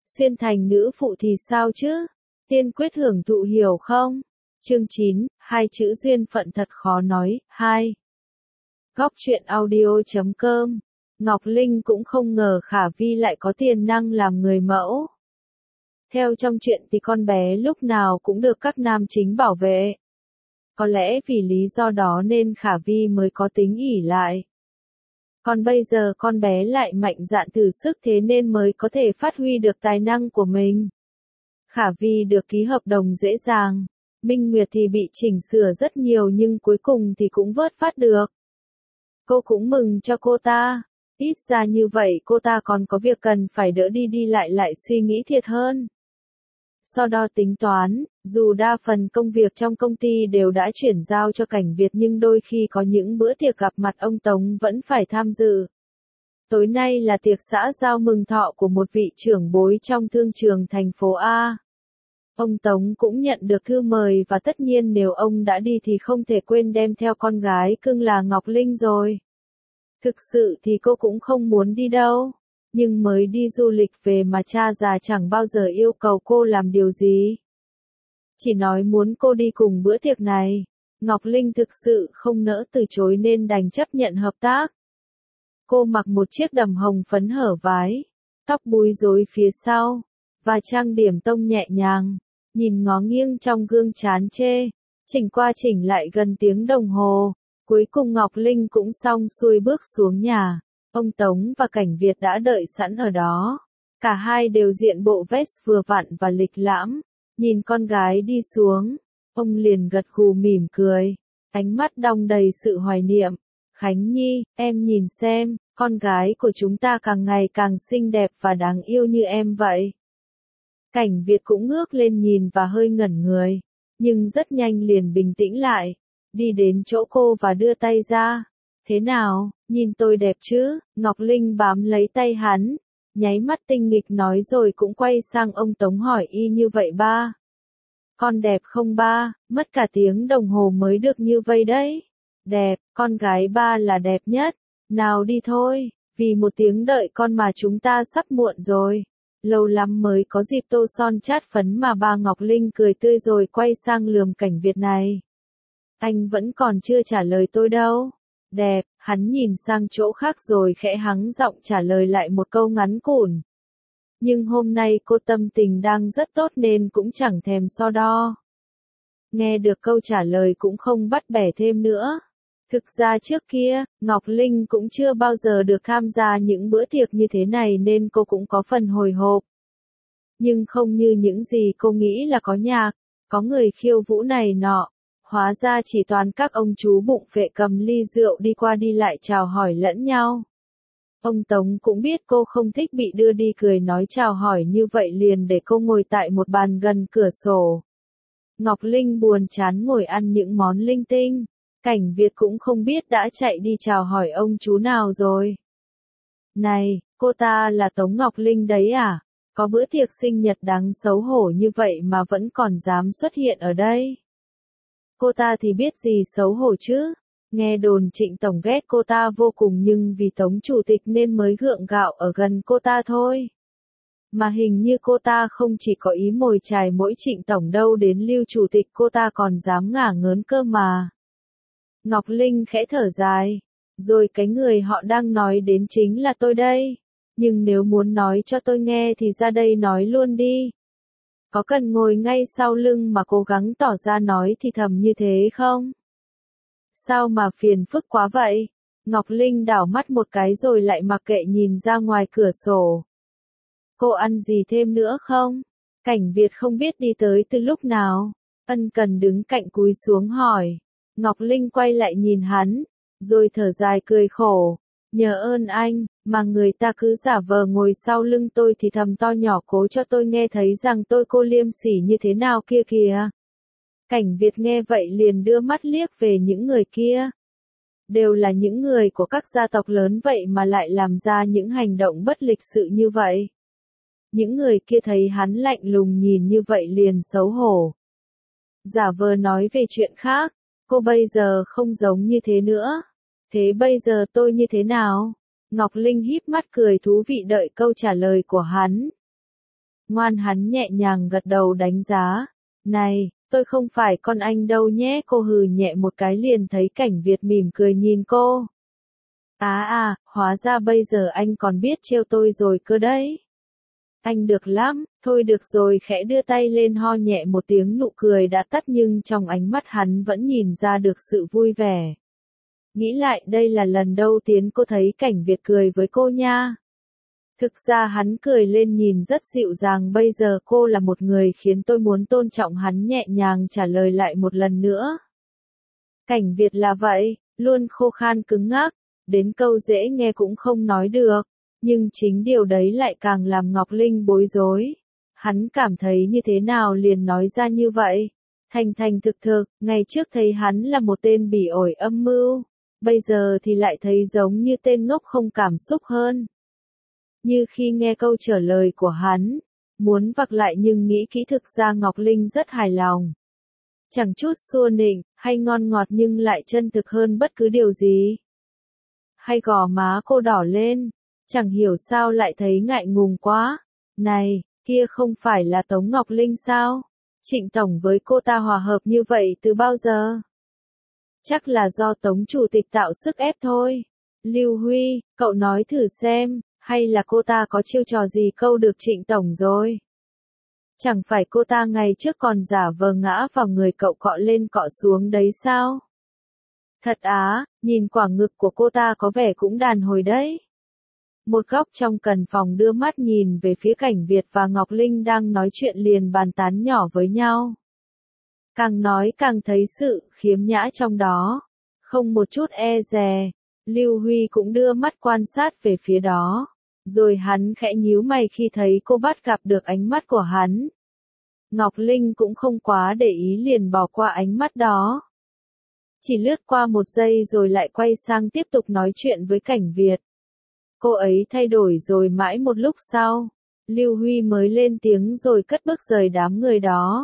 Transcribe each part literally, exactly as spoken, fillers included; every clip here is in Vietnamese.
Xuyên thành nữ phụ thì sao chứ? Tiên quyết hưởng thụ hiểu không? Chương chín, hai chữ duyên phận thật khó nói. Hai. Góc truyện audio chấm com. Ngọc Linh cũng không ngờ Khả Vi lại có tiềm năng làm người mẫu. Theo trong truyện thì con bé lúc nào cũng được các nam chính bảo vệ. Có lẽ vì lý do đó nên Khả Vi mới có tính ỷ lại. Còn bây giờ con bé lại mạnh dạn thử sức thế nên mới có thể phát huy được tài năng của mình. Khả Vi được ký hợp đồng dễ dàng. Minh Nguyệt thì bị chỉnh sửa rất nhiều nhưng cuối cùng thì cũng vớt phát được. Cô cũng mừng cho cô ta. Ít ra như vậy cô ta còn có việc cần phải đỡ đi đi lại lại suy nghĩ thiệt hơn. So đo tính toán, dù đa phần công việc trong công ty đều đã chuyển giao cho Cảnh Việt nhưng đôi khi có những bữa tiệc gặp mặt ông Tống vẫn phải tham dự. Tối nay là tiệc xã giao mừng thọ của một vị trưởng bối trong thương trường thành phố A. Ông Tống cũng nhận được thư mời và tất nhiên nếu ông đã đi thì không thể quên đem theo con gái cưng là Ngọc Linh rồi. Thực sự thì cô cũng không muốn đi đâu. Nhưng mới đi du lịch về mà cha già chẳng bao giờ yêu cầu cô làm điều gì. Chỉ nói muốn cô đi cùng bữa tiệc này. Ngọc Linh thực sự không nỡ từ chối nên đành chấp nhận hợp tác. Cô mặc một chiếc đầm hồng phấn hở vái, tóc búi rối phía sau, và trang điểm tông nhẹ nhàng, nhìn ngó nghiêng trong gương chán chê, chỉnh qua chỉnh lại gần tiếng đồng hồ. Cuối cùng Ngọc Linh cũng xong xuôi bước xuống nhà. Ông Tống và Cảnh Việt đã đợi sẵn ở đó. Cả hai đều diện bộ vest vừa vặn và lịch lãm. Nhìn con gái đi xuống, ông liền gật gù mỉm cười, ánh mắt đong đầy sự hoài niệm. Khánh Nhi, em nhìn xem, con gái của chúng ta càng ngày càng xinh đẹp và đáng yêu như em vậy. Cảnh Việt cũng ngước lên nhìn và hơi ngẩn người, nhưng rất nhanh liền bình tĩnh lại, đi đến chỗ cô và đưa tay ra. Thế nào, nhìn tôi đẹp chứ? Ngọc Linh bám lấy tay hắn, nháy mắt tinh nghịch nói rồi cũng quay sang ông Tống hỏi y như vậy ba. Con đẹp không ba? Mất cả tiếng đồng hồ mới được như vây đấy. Đẹp, con gái ba là đẹp nhất. Nào đi thôi, vì một tiếng đợi con mà chúng ta sắp muộn rồi. Lâu lắm mới có dịp tô son chát phấn mà ba. Ngọc Linh cười tươi rồi quay sang lườm Cảnh Việt này. Anh vẫn còn chưa trả lời tôi đâu. Đẹp, hắn nhìn sang chỗ khác rồi khẽ hắng giọng trả lời lại một câu ngắn củn. Nhưng hôm nay cô tâm tình đang rất tốt nên cũng chẳng thèm so đo. Nghe được câu trả lời cũng không bắt bẻ thêm nữa. Thực ra trước kia, Ngọc Linh cũng chưa bao giờ được tham gia những bữa tiệc như thế này nên cô cũng có phần hồi hộp. Nhưng không như những gì cô nghĩ là có nhạc, có người khiêu vũ này nọ. Hóa ra chỉ toàn các ông chú bụng phệ cầm ly rượu đi qua đi lại chào hỏi lẫn nhau. Ông Tống cũng biết cô không thích bị đưa đi cười nói chào hỏi như vậy liền để cô ngồi tại một bàn gần cửa sổ. Ngọc Linh buồn chán ngồi ăn những món linh tinh. Cảnh Việt cũng không biết đã chạy đi chào hỏi ông chú nào rồi. Này, cô ta là Tống Ngọc Linh đấy à? Có bữa tiệc sinh nhật đáng xấu hổ như vậy mà vẫn còn dám xuất hiện ở đây. Cô ta thì biết gì xấu hổ chứ? Nghe đồn Trịnh Tổng ghét cô ta vô cùng nhưng vì Tống Chủ tịch nên mới gượng gạo ở gần cô ta thôi. Mà hình như cô ta không chỉ có ý mồi chài mỗi Trịnh Tổng đâu đến Lưu Chủ tịch cô ta còn dám ngả ngớn cơ mà. Ngọc Linh khẽ thở dài. Rồi cái người họ đang nói đến chính là tôi đây. Nhưng nếu muốn nói cho tôi nghe thì ra đây nói luôn đi. Có cần ngồi ngay sau lưng mà cố gắng tỏ ra nói thì thầm như thế không? Sao mà phiền phức quá vậy? Ngọc Linh đảo mắt một cái rồi lại mặc kệ nhìn ra ngoài cửa sổ. Cô ăn gì thêm nữa không? Cảnh Việt không biết đi tới từ lúc nào. Ân Cần đứng cạnh cúi xuống hỏi. Ngọc Linh quay lại nhìn hắn, rồi thở dài cười khổ. Nhờ ơn anh, mà người ta cứ giả vờ ngồi sau lưng tôi thì thầm to nhỏ cố cho tôi nghe thấy rằng tôi cô liêm sỉ như thế nào kia kìa. Cảnh Việt nghe vậy liền đưa mắt liếc về những người kia. Đều là những người của các gia tộc lớn vậy mà lại làm ra những hành động bất lịch sự như vậy. Những người kia thấy hắn lạnh lùng nhìn như vậy liền xấu hổ. Giả vờ nói về chuyện khác, cô bây giờ không giống như thế nữa. Thế bây giờ tôi như thế nào? Ngọc Linh híp mắt cười thú vị đợi câu trả lời của hắn. Ngoan hắn nhẹ nhàng gật đầu đánh giá. Này, tôi không phải con anh đâu nhé. Cô hừ nhẹ một cái liền thấy Cảnh Việt mỉm cười nhìn cô. À à, hóa ra bây giờ anh còn biết trêu tôi rồi cơ đấy. Anh được lắm, thôi được rồi, khẽ đưa tay lên ho nhẹ một tiếng, nụ cười đã tắt nhưng trong ánh mắt hắn vẫn nhìn ra được sự vui vẻ. Nghĩ lại đây là lần đầu tiên cô thấy Cảnh Việt cười với cô nha. Thực ra hắn cười lên nhìn rất dịu dàng, bây giờ cô là một người khiến tôi muốn tôn trọng, hắn nhẹ nhàng trả lời lại một lần nữa. Cảnh Việt là vậy, luôn khô khan cứng ngắc, đến câu dễ nghe cũng không nói được. Nhưng chính điều đấy lại càng làm Ngọc Linh bối rối. Hắn cảm thấy như thế nào liền nói ra như vậy. Thành thành thực thực, ngày trước thấy hắn là một tên bỉ ổi âm mưu. Bây giờ thì lại thấy giống như tên ngốc không cảm xúc hơn. Như khi nghe câu trả lời của hắn, muốn vặc lại nhưng nghĩ kỹ thực ra Ngọc Linh rất hài lòng. Chẳng chút xua nịnh, hay ngon ngọt nhưng lại chân thực hơn bất cứ điều gì. Hay gò má cô đỏ lên. Chẳng hiểu sao lại thấy ngại ngùng quá. Này, kia không phải là Tống Ngọc Linh sao? Trịnh Tổng với cô ta hòa hợp như vậy từ bao giờ? Chắc là do Tống Chủ tịch tạo sức ép thôi. Lưu Huy, cậu nói thử xem, hay là cô ta có chiêu trò gì câu được Trịnh Tổng rồi? Chẳng phải cô ta ngày trước còn giả vờ ngã vào người cậu cọ lên cọ xuống đấy sao? Thật á, nhìn quả ngực của cô ta có vẻ cũng đàn hồi đấy. Một góc trong căn phòng đưa mắt nhìn về phía Cảnh Việt và Ngọc Linh đang nói chuyện liền bàn tán nhỏ với nhau. Càng nói càng thấy sự khiếm nhã trong đó. Không một chút e dè, Lưu Huy cũng đưa mắt quan sát về phía đó. Rồi hắn khẽ nhíu mày khi thấy cô bắt gặp được ánh mắt của hắn. Ngọc Linh cũng không quá để ý liền bỏ qua ánh mắt đó. Chỉ lướt qua một giây rồi lại quay sang tiếp tục nói chuyện với Cảnh Việt. Cô ấy thay đổi rồi mãi một lúc sau, Lưu Huy mới lên tiếng rồi cất bước rời đám người đó.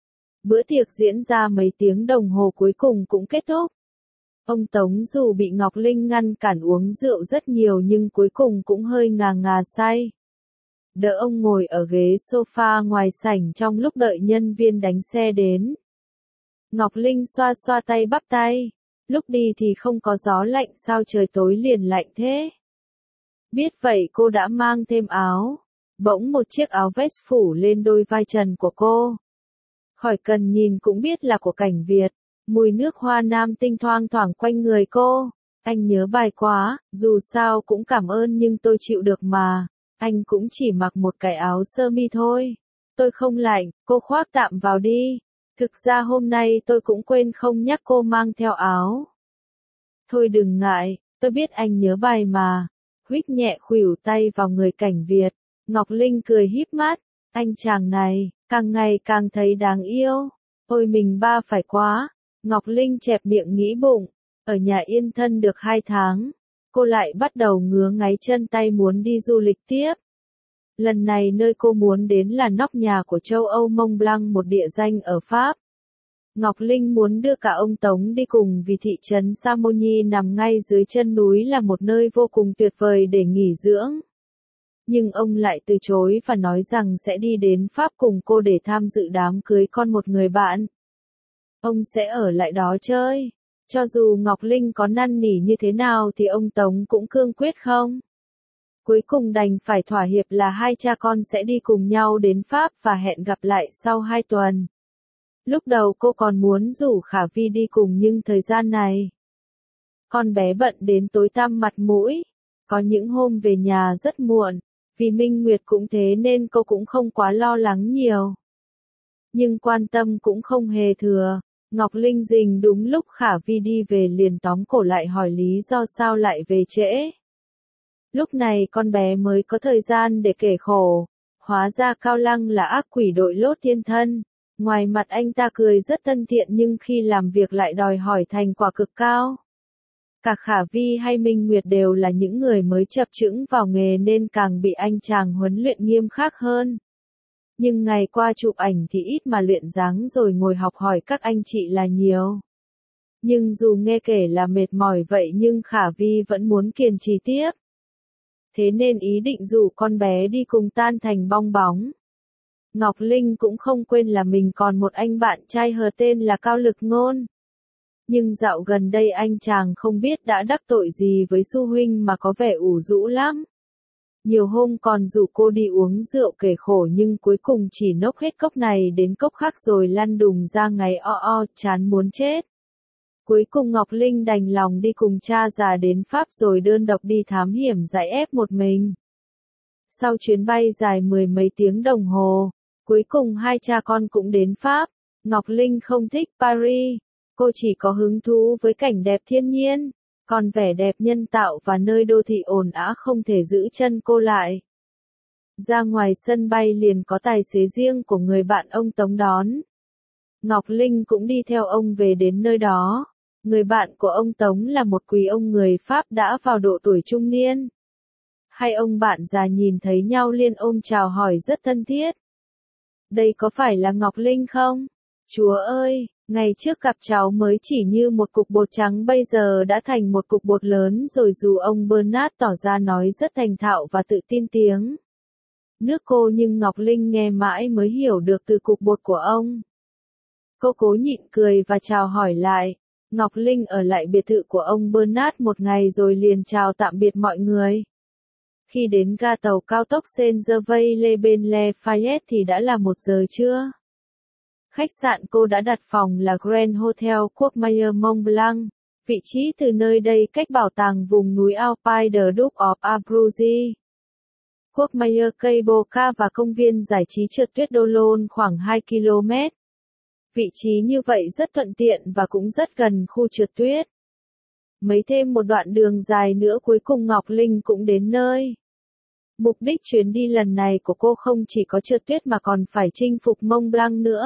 Bữa tiệc diễn ra mấy tiếng đồng hồ cuối cùng cũng kết thúc. Ông Tống dù bị Ngọc Linh ngăn cản uống rượu rất nhiều nhưng cuối cùng cũng hơi ngà ngà say. Đỡ ông ngồi ở ghế sofa ngoài sảnh trong lúc đợi nhân viên đánh xe đến. Ngọc Linh xoa xoa tay bắp tay. Lúc đi thì không có gió lạnh sao trời tối liền lạnh thế? Biết vậy cô đã mang thêm áo. Bỗng một chiếc áo vest phủ lên đôi vai trần của cô. Khỏi cần nhìn cũng biết là của Cảnh Việt. Mùi nước hoa nam tinh thoang thoảng quanh người cô. Anh nhớ bài quá, dù sao cũng cảm ơn nhưng tôi chịu được mà. Anh cũng chỉ mặc một cái áo sơ mi thôi. Tôi không lạnh, cô khoác tạm vào đi. Thực ra hôm nay tôi cũng quên không nhắc cô mang theo áo. Thôi đừng ngại, tôi biết anh nhớ bài mà. Huých nhẹ khuỷu tay vào người Cảnh Việt. Ngọc Linh cười híp mắt. Anh chàng này, càng ngày càng thấy đáng yêu. Ôi mình ba phải quá. Ngọc Linh chẹp miệng nghĩ bụng. Ở nhà yên thân được hai tháng. Cô lại bắt đầu ngứa ngáy chân tay muốn đi du lịch tiếp. Lần này nơi cô muốn đến là nóc nhà của châu Âu Mont Blanc, một địa danh ở Pháp. Ngọc Linh muốn đưa cả ông Tống đi cùng vì thị trấn Chamonix nằm ngay dưới chân núi là một nơi vô cùng tuyệt vời để nghỉ dưỡng. Nhưng ông lại từ chối và nói rằng sẽ đi đến Pháp cùng cô để tham dự đám cưới con một người bạn. Ông sẽ ở lại đó chơi. Cho dù Ngọc Linh có năn nỉ như thế nào thì ông Tống cũng cương quyết không. Cuối cùng đành phải thỏa hiệp là hai cha con sẽ đi cùng nhau đến Pháp và hẹn gặp lại sau hai tuần. Lúc đầu cô còn muốn rủ Khả Vi đi cùng nhưng thời gian này, con bé bận đến tối tăm mặt mũi. Có những hôm về nhà rất muộn, vì Minh Nguyệt cũng thế nên cô cũng không quá lo lắng nhiều. Nhưng quan tâm cũng không hề thừa. Ngọc Linh rình đúng lúc Khả Vi đi về liền tóm cổ lại hỏi lý do sao lại về trễ. Lúc này con bé mới có thời gian để kể khổ. Hóa ra Cao Lăng là ác quỷ đội lốt thiên thân. Ngoài mặt anh ta cười rất thân thiện nhưng khi làm việc lại đòi hỏi thành quả cực cao. Cả Khả Vi hay Minh Nguyệt đều là những người mới chập chững vào nghề nên càng bị anh chàng huấn luyện nghiêm khắc hơn. Nhưng ngày qua chụp ảnh thì ít mà luyện dáng rồi ngồi học hỏi các anh chị là nhiều. Nhưng dù nghe kể là mệt mỏi vậy nhưng Khả Vi vẫn muốn kiên trì tiếp. Thế nên ý định rủ con bé đi cùng tan thành bong bóng. Ngọc Linh cũng không quên là mình còn một anh bạn trai hờ tên là Cao Lực Ngôn. Nhưng dạo gần đây anh chàng không biết đã đắc tội gì với Su huynh mà có vẻ ủ rũ lắm. Nhiều hôm còn rủ cô đi uống rượu kể khổ nhưng cuối cùng chỉ nốc hết cốc này đến cốc khác rồi lăn đùng ra ngày o o, chán muốn chết. Cuối cùng Ngọc Linh đành lòng đi cùng cha già đến Pháp rồi đơn độc đi thám hiểm giải ép một mình. Sau chuyến bay dài mười mấy tiếng đồng hồ, cuối cùng hai cha con cũng đến Pháp. Ngọc Linh không thích Paris, cô chỉ có hứng thú với cảnh đẹp thiên nhiên, còn vẻ đẹp nhân tạo và nơi đô thị ồn ào không thể giữ chân cô lại. Ra ngoài sân bay liền có tài xế riêng của người bạn ông Tống đón. Ngọc Linh cũng đi theo ông về đến nơi đó. Người bạn của ông Tống là một quý ông người Pháp đã vào độ tuổi trung niên. Hai ông bạn già nhìn thấy nhau liền ôm chào hỏi rất thân thiết. Đây có phải là Ngọc Linh không? Chúa ơi, ngày trước gặp cháu mới chỉ như một cục bột trắng bây giờ đã thành một cục bột lớn rồi, dù ông Bernard tỏ ra nói rất thành thạo và tự tin tiếng nước cô nhưng Ngọc Linh nghe mãi mới hiểu được từ cục bột của ông. Cô cố nhịn cười và chào hỏi lại. Ngọc Linh ở lại biệt thự của ông Bernard một ngày rồi liền chào tạm biệt mọi người. Khi đến ga tàu cao tốc Saint-Gervais bên Le Fayette thì đã là một giờ trưa. Khách sạn cô đã đặt phòng là Grand Hotel Courmayeur Mont Blanc, vị trí từ nơi đây cách bảo tàng vùng núi Alpine de Duc of Abruzzi. Courmayeur Cable Car và công viên giải trí trượt tuyết Dolon khoảng hai ki lô mét. Vị trí như vậy rất thuận tiện và cũng rất gần khu trượt tuyết. Mấy thêm một đoạn đường dài nữa cuối cùng Ngọc Linh cũng đến nơi. Mục đích chuyến đi lần này của cô không chỉ có trượt tuyết mà còn phải chinh phục Mont Blanc nữa.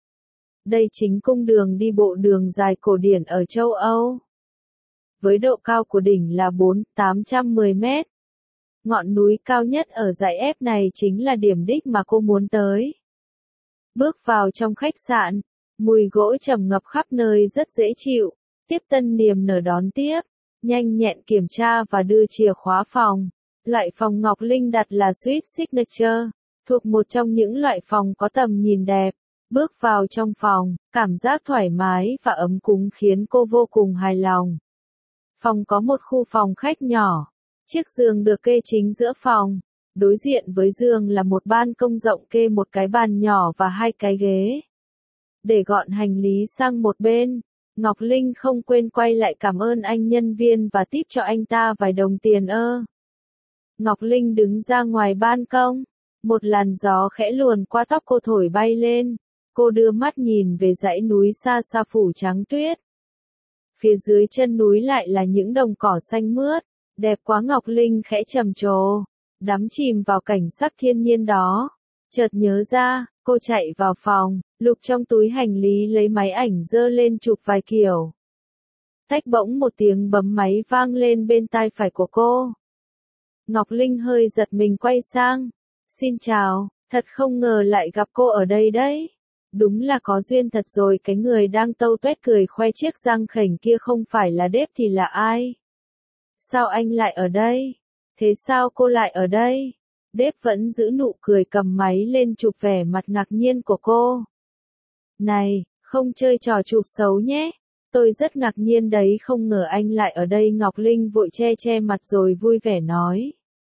Đây chính cung đường đi bộ đường dài cổ điển ở châu Âu. Với độ cao của đỉnh là bốn nghìn tám trăm mười mét. Ngọn núi cao nhất ở dãy ép này chính là điểm đích mà cô muốn tới. Bước vào trong khách sạn, mùi gỗ trầm ngập khắp nơi rất dễ chịu. Tiếp tân niềm nở đón tiếp, nhanh nhẹn kiểm tra và đưa chìa khóa phòng. Loại phòng Ngọc Linh đặt là Suite Signature, thuộc một trong những loại phòng có tầm nhìn đẹp. Bước vào trong phòng, cảm giác thoải mái và ấm cúng khiến cô vô cùng hài lòng. Phòng có một khu phòng khách nhỏ, chiếc giường được kê chính giữa phòng. Đối diện với giường là một ban công rộng kê một cái bàn nhỏ và hai cái ghế. Để gọn hành lý sang một bên, Ngọc Linh không quên quay lại cảm ơn anh nhân viên và tip cho anh ta vài đồng tiền ơ. Ngọc Linh đứng ra ngoài ban công, một làn gió khẽ luồn qua tóc cô thổi bay lên, cô đưa mắt nhìn về dãy núi xa xa phủ trắng tuyết. Phía dưới chân núi lại là những đồng cỏ xanh mướt, đẹp quá. Ngọc Linh khẽ trầm trồ, đắm chìm vào cảnh sắc thiên nhiên đó. Chợt nhớ ra, cô chạy vào phòng, lục trong túi hành lý lấy máy ảnh giơ lên chụp vài kiểu. Tách bỗng một tiếng bấm máy vang lên bên tai phải của cô. Ngọc Linh hơi giật mình quay sang. Xin chào, thật không ngờ lại gặp cô ở đây đấy. Đúng là có duyên thật rồi, cái người đang tâu tuét cười khoe chiếc răng khểnh kia không phải là Đếp thì là ai? Sao anh lại ở đây? Thế sao cô lại ở đây? Đếp vẫn giữ nụ cười cầm máy lên chụp vẻ mặt ngạc nhiên của cô. Này, không chơi trò chụp xấu nhé. Tôi rất ngạc nhiên đấy, không ngờ anh lại ở đây. Ngọc Linh vội che che mặt rồi vui vẻ nói.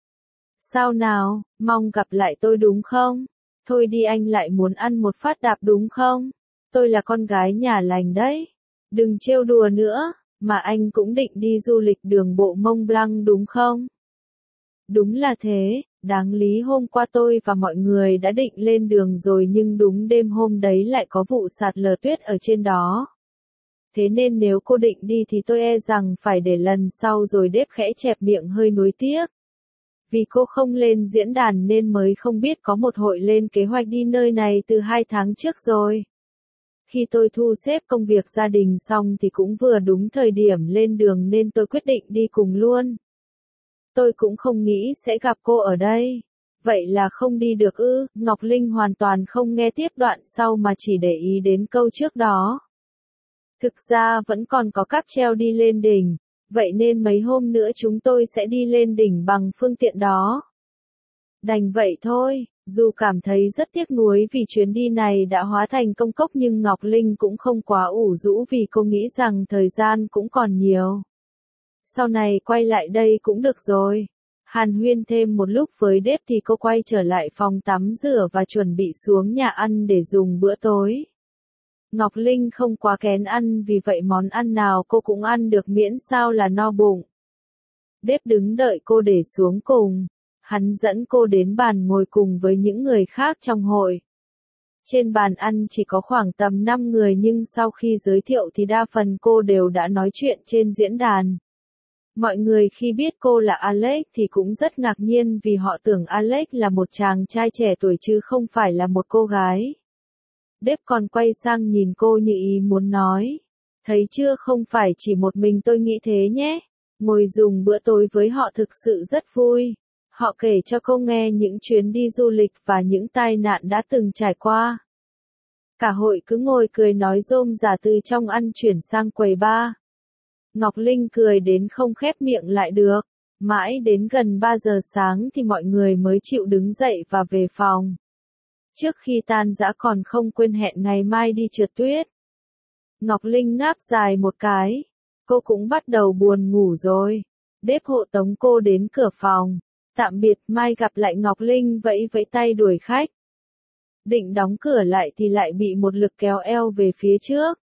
Sao nào, mong gặp lại tôi đúng không? Thôi đi, anh lại muốn ăn một phát đạp đúng không? Tôi là con gái nhà lành đấy. Đừng trêu đùa nữa, mà anh cũng định đi du lịch đường bộ Mont Blanc đúng không? Đúng là thế, đáng lý hôm qua tôi và mọi người đã định lên đường rồi nhưng đúng đêm hôm đấy lại có vụ sạt lở tuyết ở trên đó. Thế nên nếu cô định đi thì tôi e rằng phải để lần sau rồi. Đếp khẽ chẹp miệng hơi nuối tiếc. Vì cô không lên diễn đàn nên mới không biết có một hội lên kế hoạch đi nơi này từ hai tháng trước rồi. Khi tôi thu xếp công việc gia đình xong thì cũng vừa đúng thời điểm lên đường nên tôi quyết định đi cùng luôn. Tôi cũng không nghĩ sẽ gặp cô ở đây. Vậy là không đi được ư? Ngọc Linh hoàn toàn không nghe tiếp đoạn sau mà chỉ để ý đến câu trước đó. Thực ra vẫn còn có cáp treo đi lên đỉnh, vậy nên mấy hôm nữa chúng tôi sẽ đi lên đỉnh bằng phương tiện đó. Đành vậy thôi, dù cảm thấy rất tiếc nuối vì chuyến đi này đã hóa thành công cốc nhưng Ngọc Linh cũng không quá ủ rũ vì cô nghĩ rằng thời gian cũng còn nhiều. Sau này quay lại đây cũng được rồi. Hàn huyên thêm một lúc với Đếp thì cô quay trở lại phòng tắm rửa và chuẩn bị xuống nhà ăn để dùng bữa tối. Ngọc Linh không quá kén ăn vì vậy món ăn nào cô cũng ăn được miễn sao là no bụng. Đếp đứng đợi cô để xuống cùng. Hắn dẫn cô đến bàn ngồi cùng với những người khác trong hội. Trên bàn ăn chỉ có khoảng tầm năm người nhưng sau khi giới thiệu thì đa phần cô đều đã nói chuyện trên diễn đàn. Mọi người khi biết cô là Alex thì cũng rất ngạc nhiên vì họ tưởng Alex là một chàng trai trẻ tuổi chứ không phải là một cô gái. Đếp còn quay sang nhìn cô như ý muốn nói. Thấy chưa, không phải chỉ một mình tôi nghĩ thế nhé. Ngồi dùng bữa tối với họ thực sự rất vui. Họ kể cho cô nghe những chuyến đi du lịch và những tai nạn đã từng trải qua. Cả hội cứ ngồi cười nói rôm rả từ trong ăn chuyển sang quầy bar. Ngọc Linh cười đến không khép miệng lại được. Mãi đến gần ba giờ sáng thì mọi người mới chịu đứng dậy và về phòng. Trước khi tan rã còn không quên hẹn ngày mai đi trượt tuyết. Ngọc Linh ngáp dài một cái. Cô cũng bắt đầu buồn ngủ rồi. Đếp hộ tống cô đến cửa phòng. Tạm biệt, mai gặp lại. Ngọc Linh vẫy vẫy tay đuổi khách. Định đóng cửa lại thì lại bị một lực kéo eo về phía trước.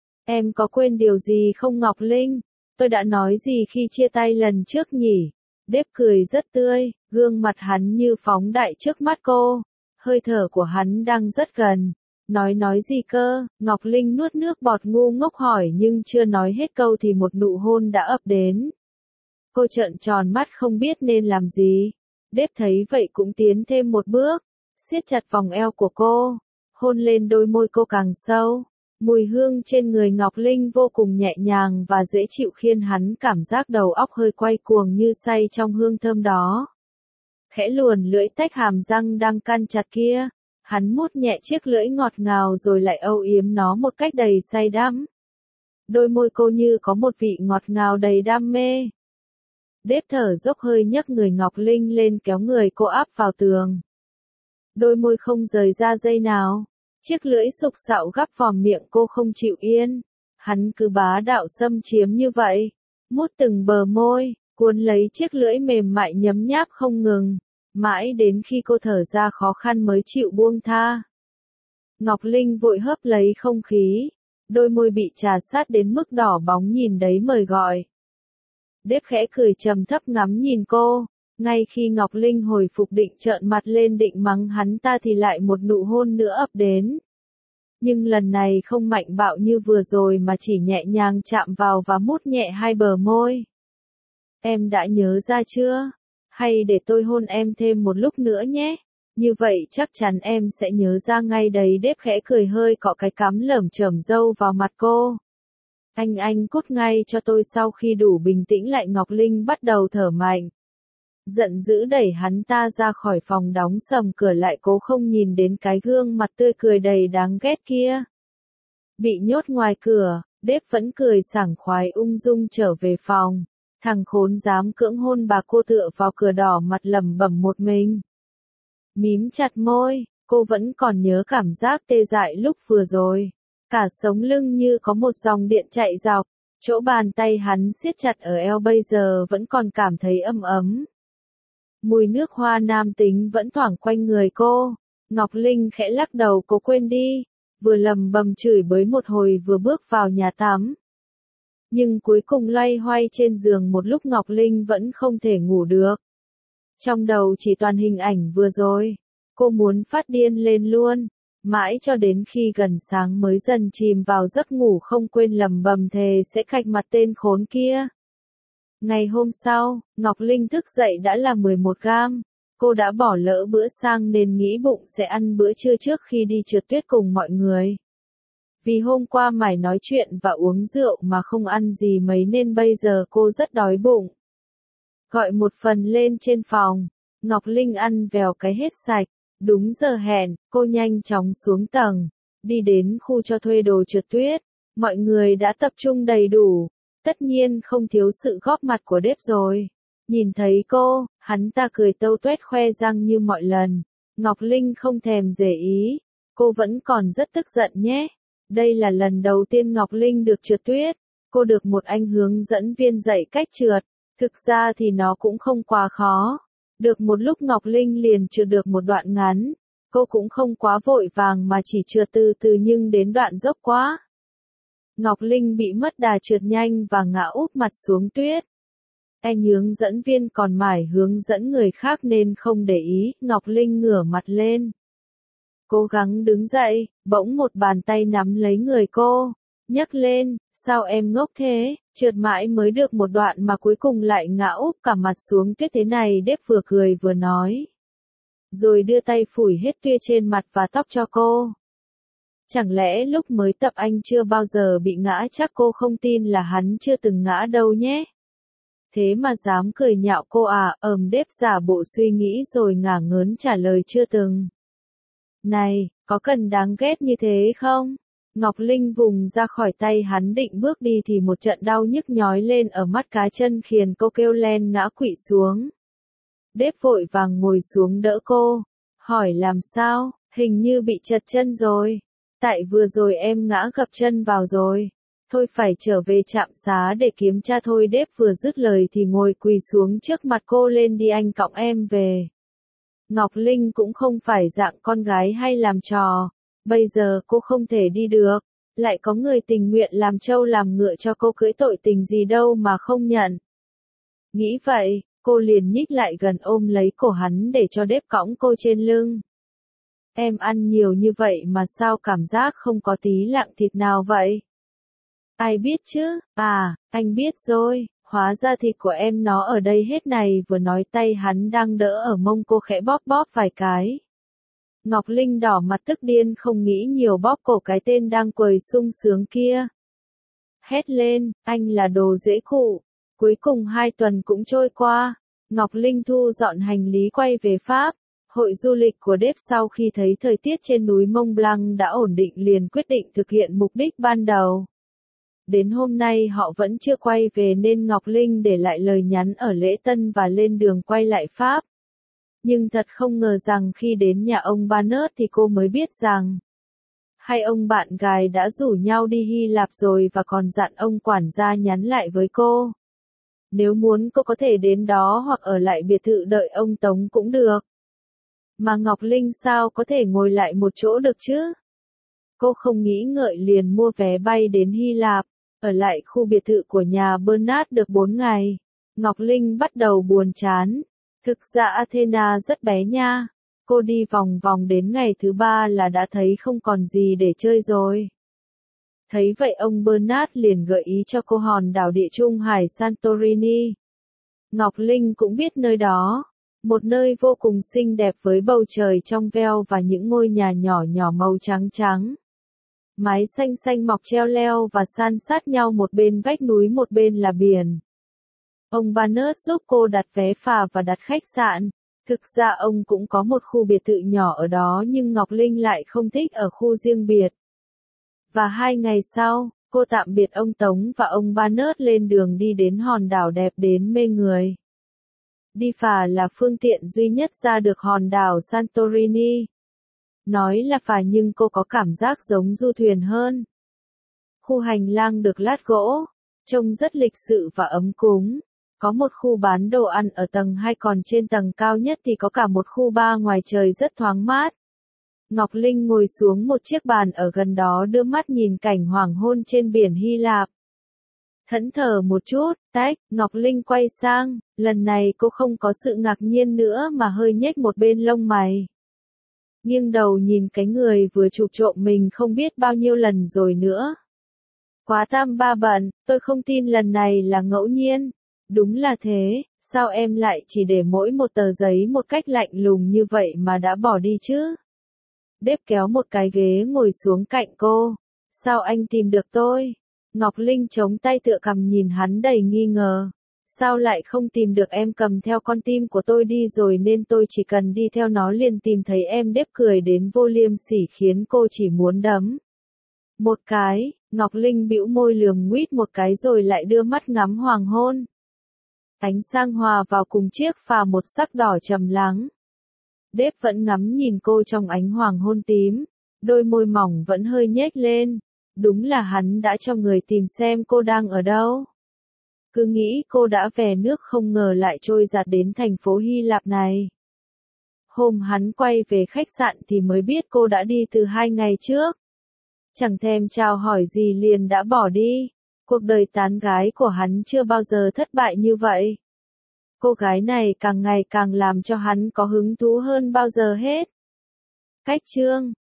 Em có quên điều gì không Ngọc Linh? Tôi đã nói gì khi chia tay lần trước nhỉ? Đếp cười rất tươi, gương mặt hắn như phóng đại trước mắt cô. Hơi thở của hắn đang rất gần. Nói nói gì cơ? Ngọc Linh nuốt nước bọt ngu ngốc hỏi nhưng chưa nói hết câu thì một nụ hôn đã ập đến. Cô trợn tròn mắt không biết nên làm gì. Đếp thấy vậy cũng tiến thêm một bước, siết chặt vòng eo của cô, hôn lên đôi môi cô càng sâu. Mùi hương trên người Ngọc Linh vô cùng nhẹ nhàng và dễ chịu khiến hắn cảm giác đầu óc hơi quay cuồng như say trong hương thơm đó. Khẽ luồn lưỡi tách hàm răng đang căn chặt kia, hắn mút nhẹ chiếc lưỡi ngọt ngào rồi lại âu yếm nó một cách đầy say đắm. Đôi môi cô như có một vị ngọt ngào đầy đam mê. Đếp thở dốc hơi nhấc người Ngọc Linh lên kéo người cô áp vào tường. Đôi môi không rời ra giây nào. Chiếc lưỡi sục sạo gắp vào miệng cô không chịu yên. Hắn cứ bá đạo xâm chiếm như vậy. Mút từng bờ môi, cuốn lấy chiếc lưỡi mềm mại nhấm nháp không ngừng. Mãi đến khi cô thở ra khó khăn mới chịu buông tha. Ngọc Linh vội hớp lấy không khí. Đôi môi bị trà sát đến mức đỏ bóng nhìn đấy mời gọi. Đếp khẽ cười trầm thấp ngắm nhìn cô. Ngay khi Ngọc Linh hồi phục định trợn mặt lên định mắng hắn ta thì lại một nụ hôn nữa ập đến. Nhưng lần này không mạnh bạo như vừa rồi mà chỉ nhẹ nhàng chạm vào và mút nhẹ hai bờ môi. Em đã nhớ ra chưa? Hay để tôi hôn em thêm một lúc nữa nhé? Như vậy chắc chắn em sẽ nhớ ra ngay đấy. Đếp khẽ cười hơi cọ cái cắm lởm chởm râu vào mặt cô. Anh anh cút ngay cho tôi. Sau khi đủ bình tĩnh lại Ngọc Linh bắt đầu thở mạnh. Giận dữ đẩy hắn ta ra khỏi phòng đóng sầm cửa lại cố không nhìn đến cái gương mặt tươi cười đầy đáng ghét kia. Bị nhốt ngoài cửa, Đếp vẫn cười sảng khoái ung dung trở về phòng. Thằng khốn dám cưỡng hôn bà. Cô tựa vào cửa đỏ mặt lẩm bẩm một mình. Mím chặt môi, cô vẫn còn nhớ cảm giác tê dại lúc vừa rồi. Cả sống lưng như có một dòng điện chạy dọc, chỗ bàn tay hắn siết chặt ở eo bây giờ vẫn còn cảm thấy ấm ấm. Mùi nước hoa nam tính vẫn thoảng quanh người cô. Ngọc Linh khẽ lắc đầu cố quên đi, vừa lầm bầm chửi bới một hồi vừa bước vào nhà tắm. Nhưng cuối cùng loay hoay trên giường một lúc Ngọc Linh vẫn không thể ngủ được. Trong đầu chỉ toàn hình ảnh vừa rồi. Cô muốn phát điên lên luôn. Mãi cho đến khi gần sáng mới dần chìm vào giấc ngủ không quên lầm bầm thề sẽ khạch mặt tên khốn kia. Ngày hôm sau, Ngọc Linh thức dậy đã là mười một gam. Cô đã bỏ lỡ bữa sang nên nghĩ bụng sẽ ăn bữa trưa trước khi đi trượt tuyết cùng mọi người. Vì hôm qua mải nói chuyện và uống rượu mà không ăn gì mấy nên bây giờ cô rất đói bụng. Gọi một phần lên trên phòng, Ngọc Linh ăn vèo cái hết sạch. Đúng giờ hẹn, cô nhanh chóng xuống tầng, đi đến khu cho thuê đồ trượt tuyết. Mọi người đã tập trung đầy đủ, tất nhiên không thiếu sự góp mặt của Đếp rồi. Nhìn thấy cô, hắn ta cười tâu tuét khoe răng như mọi lần. Ngọc Linh không thèm để ý. Cô vẫn còn rất tức giận nhé. Đây là lần đầu tiên Ngọc Linh được trượt tuyết. Cô được một anh hướng dẫn viên dạy cách trượt. Thực ra thì nó cũng không quá khó. Được một lúc Ngọc Linh liền trượt được một đoạn ngắn. Cô cũng không quá vội vàng mà chỉ trượt từ từ nhưng đến đoạn dốc quá. Ngọc Linh bị mất đà trượt nhanh và ngã úp mặt xuống tuyết. Anh hướng dẫn viên còn mải hướng dẫn người khác nên không để ý, Ngọc Linh ngửa mặt lên. Cố gắng đứng dậy, bỗng một bàn tay nắm lấy người cô. Nhấc lên, sao em ngốc thế, trượt mãi mới được một đoạn mà cuối cùng lại ngã úp cả mặt xuống tuyết thế này. Đếp vừa cười vừa nói. Rồi đưa tay phủi hết tuyết trên mặt và tóc cho cô. Chẳng lẽ lúc mới tập anh chưa bao giờ bị ngã? Chắc cô không tin là hắn chưa từng ngã đâu nhé. Thế mà dám cười nhạo cô à? Ờm Đếp giả bộ suy nghĩ rồi ngả ngớn trả lời chưa từng. Này, có cần đáng ghét như thế không? Ngọc Linh vùng ra khỏi tay hắn định bước đi thì một trận đau nhức nhói lên ở mắt cá chân khiến cô kêu len ngã quỵ xuống. Đếp vội vàng ngồi xuống đỡ cô, hỏi làm sao, hình như bị trật chân rồi. Tại vừa rồi em ngã gập chân vào rồi. Thôi phải trở về trạm xá để kiểm tra thôi. Đếp vừa dứt lời thì ngồi quỳ xuống trước mặt cô, lên đi anh cõng em về. Ngọc Linh cũng không phải dạng con gái hay làm trò. Bây giờ cô không thể đi được. Lại có người tình nguyện làm trâu làm ngựa cho cô, cưới tội tình gì đâu mà không nhận. Nghĩ vậy, cô liền nhích lại gần ôm lấy cổ hắn để cho Đếp cõng cô trên lưng. Em ăn nhiều như vậy mà sao cảm giác không có tí lạng thịt nào vậy? Ai biết chứ, à, anh biết rồi, hóa ra thịt của em nó ở đây hết này. Vừa nói tay hắn đang đỡ ở mông cô khẽ bóp bóp vài cái. Ngọc Linh đỏ mặt tức điên không nghĩ nhiều bóp cổ cái tên đang quầy sung sướng kia. Hét lên, anh là đồ dễ khụ. Cuối cùng hai tuần cũng trôi qua, Ngọc Linh thu dọn hành lý quay về Pháp. Hội du lịch của Đếp sau khi thấy thời tiết trên núi Mont Blanc đã ổn định liền quyết định thực hiện mục đích ban đầu. Đến hôm nay họ vẫn chưa quay về nên Ngọc Linh để lại lời nhắn ở lễ tân và lên đường quay lại Pháp. Nhưng thật không ngờ rằng khi đến nhà ông Barnard thì cô mới biết rằng hai ông bạn gái đã rủ nhau đi Hy Lạp rồi và còn dặn ông quản gia nhắn lại với cô. Nếu muốn cô có thể đến đó hoặc ở lại biệt thự đợi ông Tống cũng được. Mà Ngọc Linh sao có thể ngồi lại một chỗ được chứ? Cô không nghĩ ngợi liền mua vé bay đến Hy Lạp, ở lại khu biệt thự của nhà Bernard được bốn ngày. Ngọc Linh bắt đầu buồn chán. Thực ra Athena rất bé nha. Cô đi vòng vòng đến ngày thứ ba là đã thấy không còn gì để chơi rồi. Thấy vậy ông Bernard liền gợi ý cho cô hòn đảo địa trung hải Santorini. Ngọc Linh cũng biết nơi đó. Một nơi vô cùng xinh đẹp với bầu trời trong veo và những ngôi nhà nhỏ nhỏ màu trắng trắng. Mái xanh xanh mọc treo leo và san sát nhau, một bên vách núi một bên là biển. Ông Barnard giúp cô đặt vé phà và đặt khách sạn. Thực ra ông cũng có một khu biệt thự nhỏ ở đó nhưng Ngọc Linh lại không thích ở khu riêng biệt. Và hai ngày sau, cô tạm biệt ông Tống và ông Barnard lên đường đi đến hòn đảo đẹp đến mê người. Đi phà là phương tiện duy nhất ra được hòn đảo Santorini. Nói là phà nhưng cô có cảm giác giống du thuyền hơn. Khu hành lang được lát gỗ, trông rất lịch sự và ấm cúng. Có một khu bán đồ ăn ở tầng hai, còn trên tầng cao nhất thì có cả một khu bar ngoài trời rất thoáng mát. Ngọc Linh ngồi xuống một chiếc bàn ở gần đó đưa mắt nhìn cảnh hoàng hôn trên biển Hy Lạp. Thẫn thờ một chút, tách, Ngọc Linh quay sang, lần này cô không có sự ngạc nhiên nữa mà hơi nhếch một bên lông mày. Nghiêng đầu nhìn cái người vừa chụp trộm mình không biết bao nhiêu lần rồi nữa. Quá tam ba bận, tôi không tin lần này là ngẫu nhiên. Đúng là thế, sao em lại chỉ để mỗi một tờ giấy một cách lạnh lùng như vậy mà đã bỏ đi chứ? Đếp kéo một cái ghế ngồi xuống cạnh cô. Sao anh tìm được tôi? Ngọc Linh chống tay tựa cằm nhìn hắn đầy nghi ngờ. Sao lại không tìm được em? Cầm theo con tim của tôi đi rồi nên tôi chỉ cần đi theo nó liền tìm thấy em. Đếp cười đến vô liêm sỉ khiến cô chỉ muốn đấm một cái. Ngọc Linh bĩu môi lườm nguýt một cái rồi lại đưa mắt ngắm hoàng hôn. Ánh sang hòa vào cùng chiếc phà một sắc đỏ trầm lắng. Đếp vẫn ngắm nhìn cô trong ánh hoàng hôn tím, đôi môi mỏng vẫn hơi nhếch lên. Đúng là hắn đã cho người tìm xem cô đang ở đâu. Cứ nghĩ cô đã về nước không ngờ lại trôi giạt đến thành phố Hy Lạp này. Hôm hắn quay về khách sạn thì mới biết cô đã đi từ hai ngày trước. Chẳng thèm chào hỏi gì liền đã bỏ đi. Cuộc đời tán gái của hắn chưa bao giờ thất bại như vậy. Cô gái này càng ngày càng làm cho hắn có hứng thú hơn bao giờ hết. Cách chương